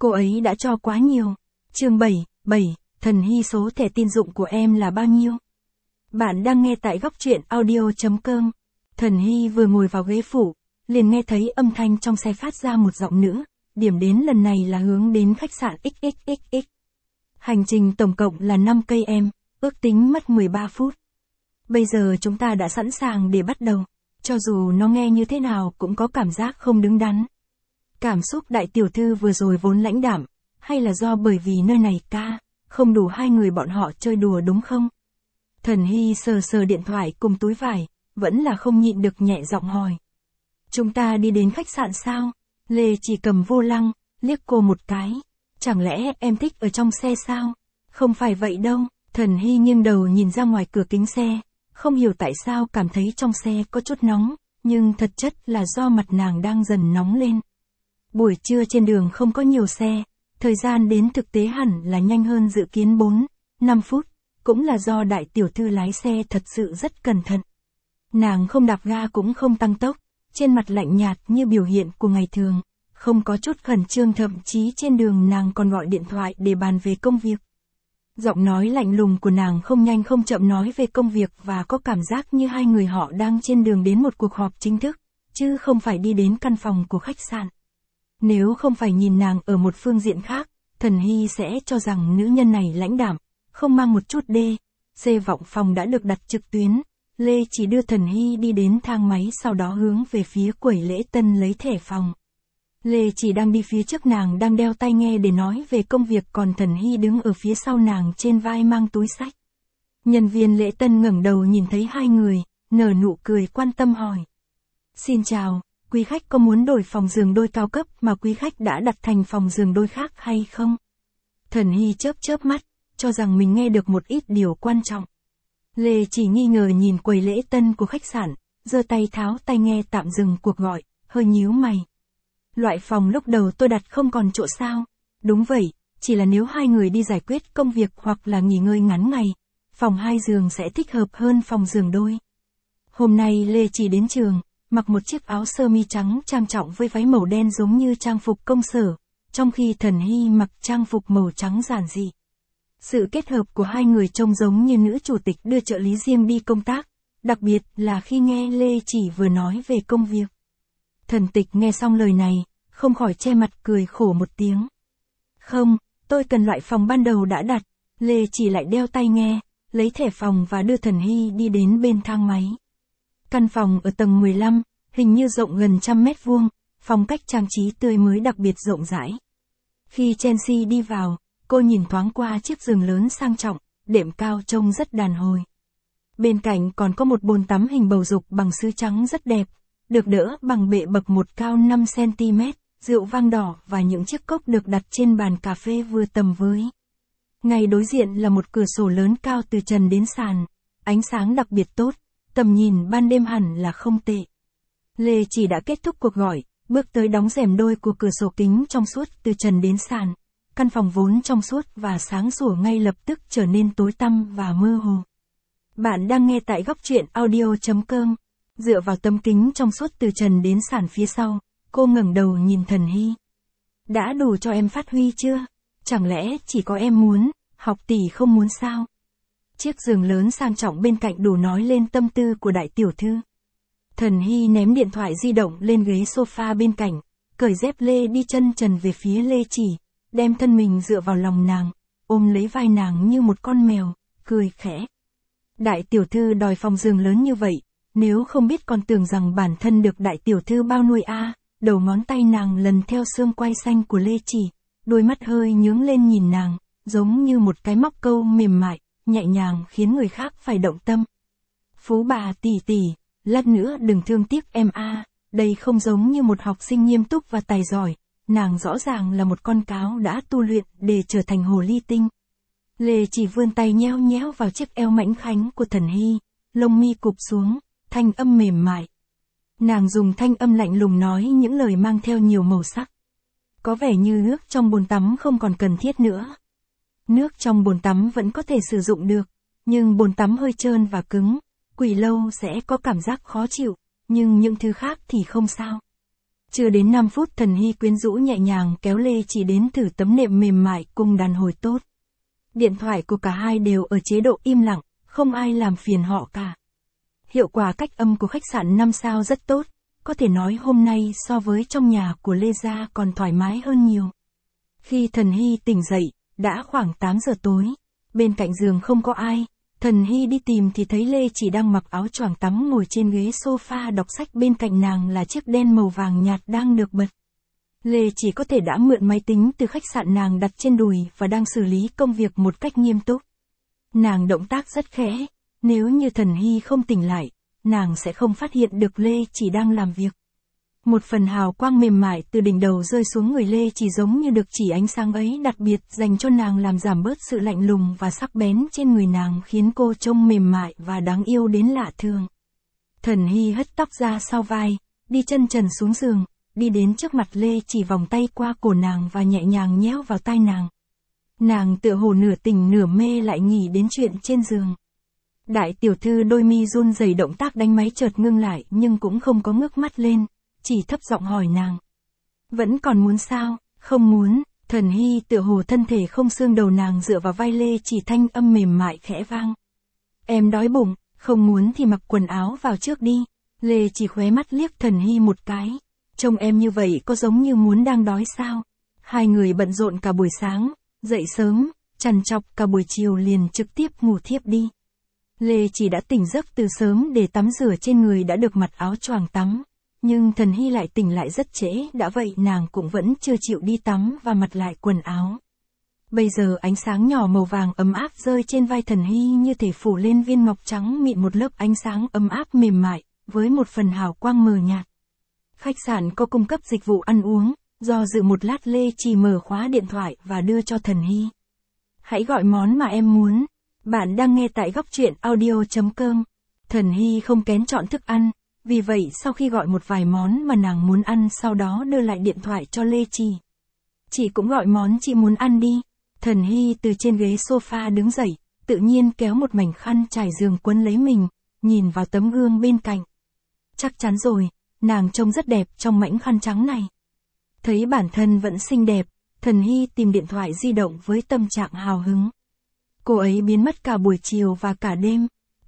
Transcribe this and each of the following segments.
Cô ấy đã cho quá nhiều. Chương 7, Thần Hy, số thẻ tín dụng của em là bao nhiêu? Bạn đang nghe tại góc truyện audio.com. Thần Hy vừa ngồi vào ghế phụ, liền nghe thấy âm thanh trong xe phát ra một giọng nữ, điểm đến lần này là hướng đến khách sạn XXXX. Hành trình tổng cộng là 5 cây em, ước tính mất 13 phút. Bây giờ chúng ta đã sẵn sàng để bắt đầu, cho dù nó nghe như thế nào cũng có cảm giác không đứng đắn. Cảm xúc đại tiểu thư vừa rồi vốn lãnh đạm, hay là do bởi vì nơi này không đủ hai người bọn họ chơi đùa đúng không? Thần Hy sờ sờ điện thoại cùng túi vải, vẫn là không nhịn được nhẹ giọng hỏi. Chúng ta đi đến khách sạn sao? Lê chỉ cầm vô lăng, liếc cô một cái. Chẳng lẽ em thích ở trong xe sao? Không phải vậy đâu. Thần Hy nghiêng đầu nhìn ra ngoài cửa kính xe, không hiểu tại sao cảm thấy trong xe có chút nóng, nhưng thật chất là do mặt nàng đang dần nóng lên. Buổi trưa trên đường không có nhiều xe, thời gian đến thực tế hẳn là nhanh hơn dự kiến 4-5 phút, cũng là do đại tiểu thư lái xe thật sự rất cẩn thận. Nàng không đạp ga cũng không tăng tốc, trên mặt lạnh nhạt như biểu hiện của ngày thường, không có chút khẩn trương, thậm chí trên đường nàng còn gọi điện thoại để bàn về công việc. Giọng nói lạnh lùng của nàng không nhanh không chậm nói về công việc và có cảm giác như hai người họ đang trên đường đến một cuộc họp chính thức, chứ không phải đi đến căn phòng của khách sạn. Nếu không phải nhìn nàng ở một phương diện khác, Thần Hy sẽ cho rằng nữ nhân này lãnh đạm, không mang một chút vọng phòng đã được đặt trực tuyến. Lê chỉ đưa Thần Hy đi đến thang máy, sau đó hướng về phía quầy lễ tân lấy thẻ phòng. Lê chỉ đang đi phía trước, nàng đang đeo tai nghe để nói về công việc, còn Thần Hy đứng ở phía sau nàng trên vai mang túi xách. Nhân viên lễ tân ngẩng đầu nhìn thấy hai người, nở nụ cười quan tâm hỏi. Xin chào, quý khách có muốn đổi phòng giường đôi cao cấp mà quý khách đã đặt thành phòng giường đôi khác hay không? Thần Hy chớp mắt, cho rằng mình nghe được một ít điều quan trọng. Lê chỉ nghi ngờ nhìn quầy lễ tân của khách sạn, giơ tay tháo tai nghe tạm dừng cuộc gọi, hơi nhíu mày. Loại phòng lúc đầu tôi đặt không còn chỗ sao? Đúng vậy, chỉ là nếu hai người đi giải quyết công việc hoặc là nghỉ ngơi ngắn ngày, phòng 2 giường sẽ thích hợp hơn phòng giường đôi. Hôm nay Lê chỉ đến trường, mặc một chiếc áo sơ mi trắng trang trọng với váy màu đen giống như trang phục công sở, trong khi Thần Hy mặc trang phục màu trắng giản dị. Sự kết hợp của hai người trông giống như nữ chủ tịch đưa trợ lý riêng đi công tác, đặc biệt là khi nghe Lê chỉ vừa nói về công việc. Thần Tịch nghe xong lời này, không khỏi che mặt cười khổ một tiếng. Không, tôi cần loại phòng ban đầu đã đặt. Lê chỉ lại đeo tai nghe, lấy thẻ phòng và đưa Thần Hy đi đến bên thang máy. Căn phòng ở tầng 15, hình như rộng gần 100 mét vuông, phong cách trang trí tươi mới đặc biệt rộng rãi. Khi Chelsea đi vào, cô nhìn thoáng qua chiếc giường lớn sang trọng, đệm cao trông rất đàn hồi. Bên cạnh còn có một bồn tắm hình bầu dục bằng sứ trắng rất đẹp, được đỡ bằng bệ bậc một cao 5 cm, rượu vang đỏ và những chiếc cốc được đặt trên bàn cà phê vừa tầm với. Ngay đối diện là một cửa sổ lớn cao từ trần đến sàn, ánh sáng đặc biệt tốt, tầm nhìn ban đêm hẳn là không tệ. Lê chỉ đã kết thúc cuộc gọi, bước tới đóng rèm đôi của cửa sổ kính trong suốt từ trần đến sàn. Căn phòng vốn trong suốt và sáng sủa ngay lập tức trở nên tối tăm và mơ hồ. Bạn đang nghe tại góc truyện audio.com. Dựa vào tấm kính trong suốt từ trần đến sàn phía sau, cô ngẩng đầu nhìn Thần Hy. Đã đủ cho em phát huy chưa? Chẳng lẽ chỉ có em muốn, học tỷ không muốn sao? Chiếc giường lớn sang trọng bên cạnh đủ nói lên tâm tư của đại tiểu thư. Thần Hy ném điện thoại di động lên ghế sofa bên cạnh, cởi dép lê đi chân trần về phía Lê chỉ, đem thân mình dựa vào lòng nàng, ôm lấy vai nàng như một con mèo, cười khẽ. Đại tiểu thư đòi phòng giường lớn như vậy, nếu không biết còn tưởng rằng bản thân được đại tiểu thư bao nuôi đầu ngón tay nàng lần theo xương quai xanh của Lê chỉ, đôi mắt hơi nhướng lên nhìn nàng, giống như một cái móc câu mềm mại, nhẹ nhàng khiến người khác phải động tâm. Phú bà tỷ, lát nữa đừng thương tiếc em đây không giống như một học sinh nghiêm túc và tài giỏi, nàng rõ ràng là một con cáo đã tu luyện để trở thành hồ ly tinh. Lê chỉ vươn tay nhéo nhéo vào chiếc eo mảnh khảnh của Thần Hy, lông mi cụp xuống, thanh âm mềm mại. Nàng dùng thanh âm lạnh lùng nói những lời mang theo nhiều màu sắc. Có vẻ như nước trong bồn tắm không còn cần thiết nữa. Nước trong bồn tắm vẫn có thể sử dụng được, nhưng bồn tắm hơi trơn và cứng, quỳ lâu sẽ có cảm giác khó chịu, nhưng những thứ khác thì không sao. Chưa đến 5 phút Thần Hy quyến rũ nhẹ nhàng kéo Lê Chỉ đến thử tấm nệm mềm mại cùng đàn hồi tốt. Điện thoại của cả hai đều ở chế độ im lặng, không ai làm phiền họ cả. Hiệu quả cách âm của khách sạn 5 sao rất tốt, có thể nói hôm nay so với trong nhà của Lê Gia còn thoải mái hơn nhiều. Khi Thần Hy tỉnh dậy, đã khoảng 8 giờ tối, bên cạnh giường không có ai, Thần Hy đi tìm thì thấy Lê Chỉ đang mặc áo choàng tắm ngồi trên ghế sofa đọc sách, bên cạnh nàng là chiếc đen màu vàng nhạt đang được bật. Lê Chỉ có thể đã mượn máy tính từ khách sạn nàng đặt trên đùi và đang xử lý công việc một cách nghiêm túc. Nàng động tác rất khẽ, nếu như Thần Hy không tỉnh lại, nàng sẽ không phát hiện được Lê Chỉ đang làm việc. Một phần hào quang mềm mại từ đỉnh đầu rơi xuống người Lê Chỉ, giống như được chỉ ánh sáng ấy đặc biệt dành cho nàng, làm giảm bớt sự lạnh lùng và sắc bén trên người nàng, khiến cô trông mềm mại và đáng yêu đến lạ thường. Thần Hy hất tóc ra sau vai, đi chân trần xuống giường, đi đến trước mặt Lê Chỉ, vòng tay qua cổ nàng và nhẹ nhàng nhéo vào tai nàng. Nàng tựa hồ nửa tỉnh nửa mê lại nghĩ đến chuyện trên giường. Đại tiểu thư đôi mi run rẩy, động tác đánh máy chợt ngưng lại nhưng cũng không có ngước mắt lên, chỉ thấp giọng hỏi nàng. Vẫn còn muốn sao? Không muốn. Thần Hy tựa hồ thân thể không xương, đầu nàng dựa vào vai Lê Chỉ, thanh âm mềm mại khẽ vang. Em đói bụng, không muốn thì mặc quần áo vào trước đi. Lê Chỉ khóe mắt liếc Thần Hy một cái. Trông em như vậy có giống như muốn đang đói sao? Hai người bận rộn cả buổi sáng, dậy sớm, trằn trọc cả buổi chiều liền trực tiếp ngủ thiếp đi. Lê Chỉ đã tỉnh giấc từ sớm để tắm rửa, trên người đã được mặc áo choàng tắm. Nhưng Thần Hy lại tỉnh lại rất trễ, đã vậy nàng cũng vẫn chưa chịu đi tắm và mặc lại quần áo. Bây giờ ánh sáng nhỏ màu vàng ấm áp rơi trên vai Thần Hy, như thể phủ lên viên ngọc trắng mịn một lớp ánh sáng ấm áp mềm mại, với một phần hào quang mờ nhạt. Khách sạn có cung cấp dịch vụ ăn uống, do dự một lát Lê Chỉ mở khóa điện thoại và đưa cho Thần Hy. Hãy gọi món mà em muốn. Bạn đang nghe tại góc truyện audio.com. Thần Hy không kén chọn thức ăn, vì vậy sau khi gọi một vài món mà nàng muốn ăn, sau đó đưa lại điện thoại cho Lê Chỉ. Chị cũng gọi món chị muốn ăn đi. Thần Hy từ trên ghế sofa đứng dậy, tự nhiên kéo một mảnh khăn trải giường quấn lấy mình, nhìn vào tấm gương bên cạnh. Chắc chắn rồi, nàng trông rất đẹp trong mảnh khăn trắng này. Thấy bản thân vẫn xinh đẹp, Thần Hy tìm điện thoại di động với tâm trạng hào hứng. Cô ấy biến mất cả buổi chiều và cả đêm.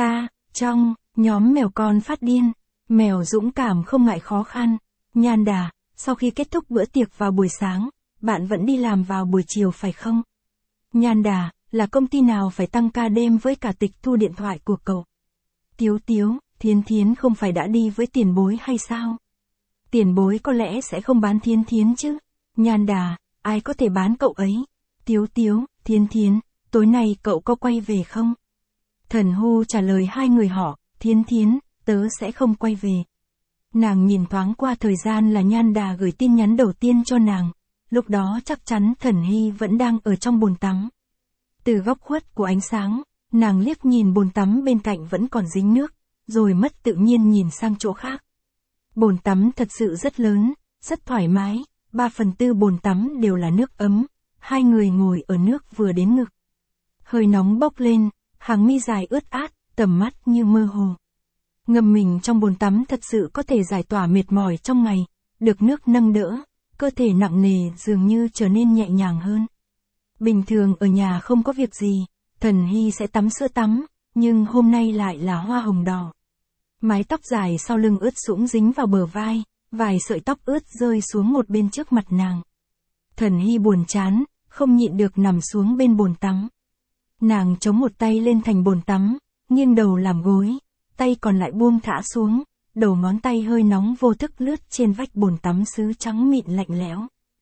Trong nhóm mèo con phát điên, mèo dũng cảm không ngại khó khăn. Nhan Đà, sau khi kết thúc bữa tiệc vào buổi sáng, bạn vẫn đi làm vào buổi chiều phải không? Nhan Đà, là công ty nào phải tăng ca đêm với cả tịch thu điện thoại của cậu? Tiếu Tiếu, Thiến Thiến không phải đã đi với Tiền Bối hay sao? Tiền Bối có lẽ sẽ không bán Thiến Thiến chứ? Nhan Đà, ai có thể bán cậu ấy? Tiếu Tiếu, Thiến Thiến, tối nay cậu có quay về không? Thần Hu trả lời hai người họ, Thiến Thiến, tớ sẽ không quay về. Nàng nhìn thoáng qua thời gian là Nhan Đà gửi tin nhắn đầu tiên cho nàng, lúc đó chắc chắn Thần Hy vẫn đang ở trong bồn tắm. Từ góc khuất của ánh sáng, nàng liếc nhìn bồn tắm bên cạnh vẫn còn dính nước, rồi mất tự nhiên nhìn sang chỗ khác. Bồn tắm thật sự rất lớn, rất thoải mái, 3/4 bồn tắm đều là nước ấm, hai người ngồi ở nước vừa đến ngực. Hơi nóng bốc lên, hàng mi dài ướt át, tầm mắt như mơ hồ. Ngâm mình trong bồn tắm thật sự có thể giải tỏa mệt mỏi trong ngày, được nước nâng đỡ, cơ thể nặng nề dường như trở nên nhẹ nhàng hơn. Bình thường ở nhà không có việc gì, Thần Hy sẽ tắm sữa tắm, nhưng hôm nay lại là hoa hồng đỏ. Mái tóc dài sau lưng ướt sũng dính vào bờ vai, vài sợi tóc ướt rơi xuống một bên trước mặt nàng. Thần Hy buồn chán, không nhịn được nằm xuống bên bồn tắm. Nàng chống một tay lên thành bồn tắm, nghiêng đầu làm gối, tay còn lại buông thả xuống, đầu ngón tay hơi nóng vô thức lướt trên vách bồn tắm sứ trắng mịn lạnh lẽo.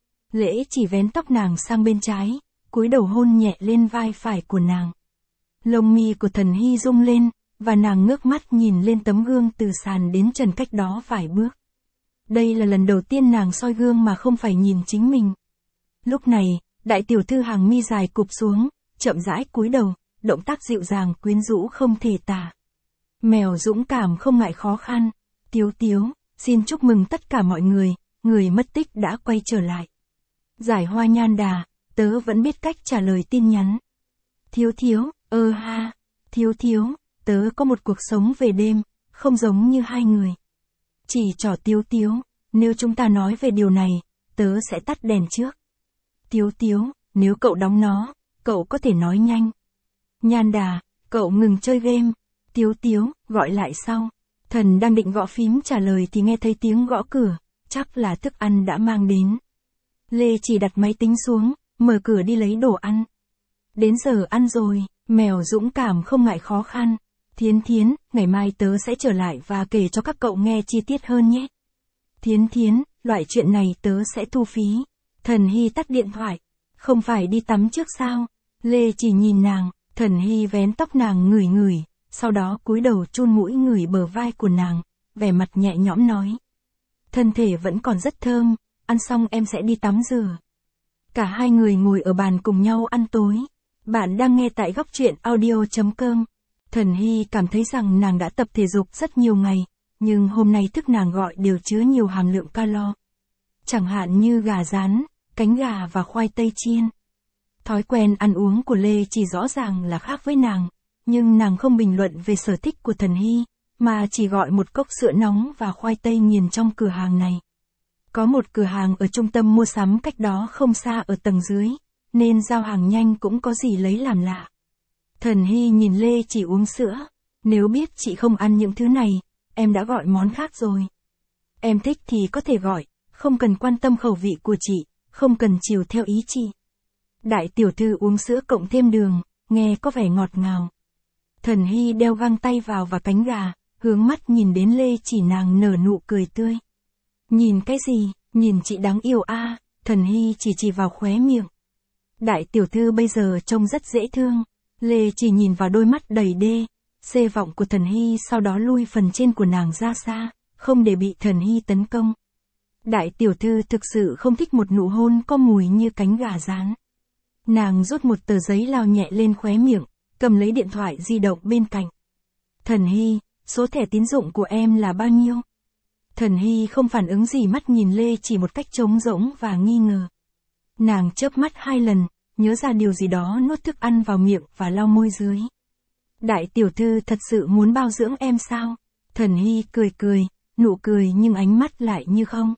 Lễ chỉ vén tóc nàng sang bên trái, cúi đầu hôn nhẹ lên vai phải của nàng. Lông mi của Thần Hy rung lên, và nàng ngước mắt nhìn lên tấm gương từ sàn đến trần cách đó vài bước. Đây là lần đầu tiên nàng soi gương mà không phải nhìn chính mình. Lúc này, đại tiểu thư hàng mi dài cụp xuống, chậm rãi cúi đầu, động tác dịu dàng quyến rũ không thể tả. Mèo dũng cảm không ngại khó khăn. Tiếu Tiếu, xin chúc mừng tất cả mọi người mất tích đã quay trở lại. Giải hoa Nhan Đà, tớ vẫn biết cách trả lời tin nhắn. Thiếu Thiếu, ha, Thiếu Thiếu, tớ có một cuộc sống về đêm, không giống như hai người. Chỉ trỏ Tiếu Tiếu, nếu chúng ta nói về điều này, tớ sẽ tắt đèn trước. Tiếu Tiếu, nếu cậu đóng nó, cậu có thể nói nhanh. Nhan Đà, cậu ngừng chơi game. Tiếu Tiếu, gọi lại sau. Thần đang định gõ phím trả lời thì nghe thấy tiếng gõ cửa, chắc là thức ăn đã mang đến. Lê chỉ đặt máy tính xuống, mở cửa đi lấy đồ ăn. Đến giờ ăn rồi, mèo dũng cảm không ngại khó khăn. Thiến Thiến, ngày mai tớ sẽ trở lại và kể cho các cậu nghe chi tiết hơn nhé. Thiến Thiến, loại chuyện này tớ sẽ thu phí. Thần Hy tắt điện thoại. Không phải đi tắm trước sao? Lê chỉ nhìn nàng, Thần Hy vén tóc nàng ngửi ngửi, sau đó cúi đầu chun mũi ngửi bờ vai của nàng, vẻ mặt nhẹ nhõm nói. Thân thể vẫn còn rất thơm, ăn xong em sẽ đi tắm rửa. Cả hai người ngồi ở bàn cùng nhau ăn tối. Bạn đang nghe tại góc truyện audio.com. Thần Hy cảm thấy rằng nàng đã tập thể dục rất nhiều ngày, nhưng hôm nay thức nàng gọi đều chứa nhiều hàm lượng calo. Chẳng hạn như gà rán, cánh gà và khoai tây chiên. Thói quen ăn uống của Lê chỉ rõ ràng là khác với nàng, nhưng nàng không bình luận về sở thích của Thần Hy, mà chỉ gọi một cốc sữa nóng và khoai tây nghiền trong cửa hàng này. Có một cửa hàng ở trung tâm mua sắm cách đó không xa ở tầng dưới, nên giao hàng nhanh cũng có gì lấy làm lạ. Thần Hy nhìn Lê chỉ uống sữa. Nếu biết chị không ăn những thứ này, em đã gọi món khác rồi. Em thích thì có thể gọi, không cần quan tâm khẩu vị của chị, không cần chiều theo ý chị. Đại tiểu thư uống sữa cộng thêm đường, nghe có vẻ ngọt ngào. Thần Hy đeo găng tay vào và cánh gà, hướng mắt nhìn đến Lê chỉ, nàng nở nụ cười tươi. Nhìn cái gì, nhìn chị đáng yêu a. Thần Hy chỉ vào khóe miệng. Đại tiểu thư bây giờ trông rất dễ thương. Lê chỉ nhìn vào đôi mắt đầy đê, xê vọng của Thần Hy, sau đó lui phần trên của nàng ra xa, không để bị Thần Hy tấn công. Đại tiểu thư thực sự không thích một nụ hôn có mùi như cánh gà rán. Nàng rút một tờ giấy lao nhẹ lên khóe miệng, cầm lấy điện thoại di động bên cạnh. Thần Hy, số thẻ tín dụng của em là bao nhiêu? Thần Hy không phản ứng gì, mắt nhìn Lê chỉ một cách trống rỗng và nghi ngờ. Nàng chớp mắt 2 lần, nhớ ra điều gì đó, nuốt thức ăn vào miệng và lau môi dưới. Đại tiểu thư thật sự muốn bao dưỡng em sao? Thần Hy cười, nụ cười nhưng ánh mắt lại như không.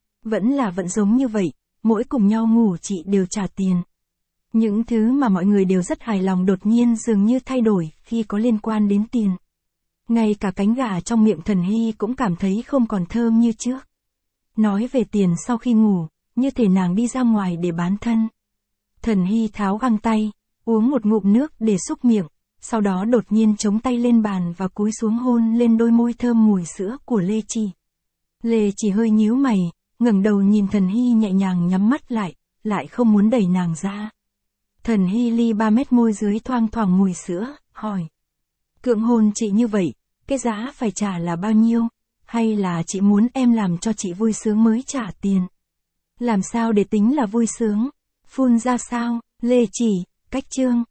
Vẫn giống như vậy, mỗi cùng nhau ngủ chị đều trả tiền. Những thứ mà mọi người đều rất hài lòng đột nhiên dường như thay đổi khi có liên quan đến tiền. Ngay cả cánh gà trong miệng Thần Hy cũng cảm thấy không còn thơm như trước. Nói về tiền sau khi ngủ, như thể nàng đi ra ngoài để bán thân. Thần Hy tháo găng tay, uống một ngụm nước để xúc miệng, sau đó đột nhiên chống tay lên bàn và cúi xuống hôn lên đôi môi thơm mùi sữa của Lê Chỉ. Lê Chỉ hơi nhíu mày, ngẩng đầu nhìn Thần Hy nhẹ nhàng nhắm mắt lại không muốn đẩy nàng ra. Thần Hy ly 3 mét môi dưới thoang thoảng mùi sữa, hỏi. Cưỡng hôn chị như vậy, cái giá phải trả là bao nhiêu? Hay là chị muốn em làm cho chị vui sướng mới trả tiền? Làm sao để tính là vui sướng? Phun ra sao? Lê Chỉ, cách chương.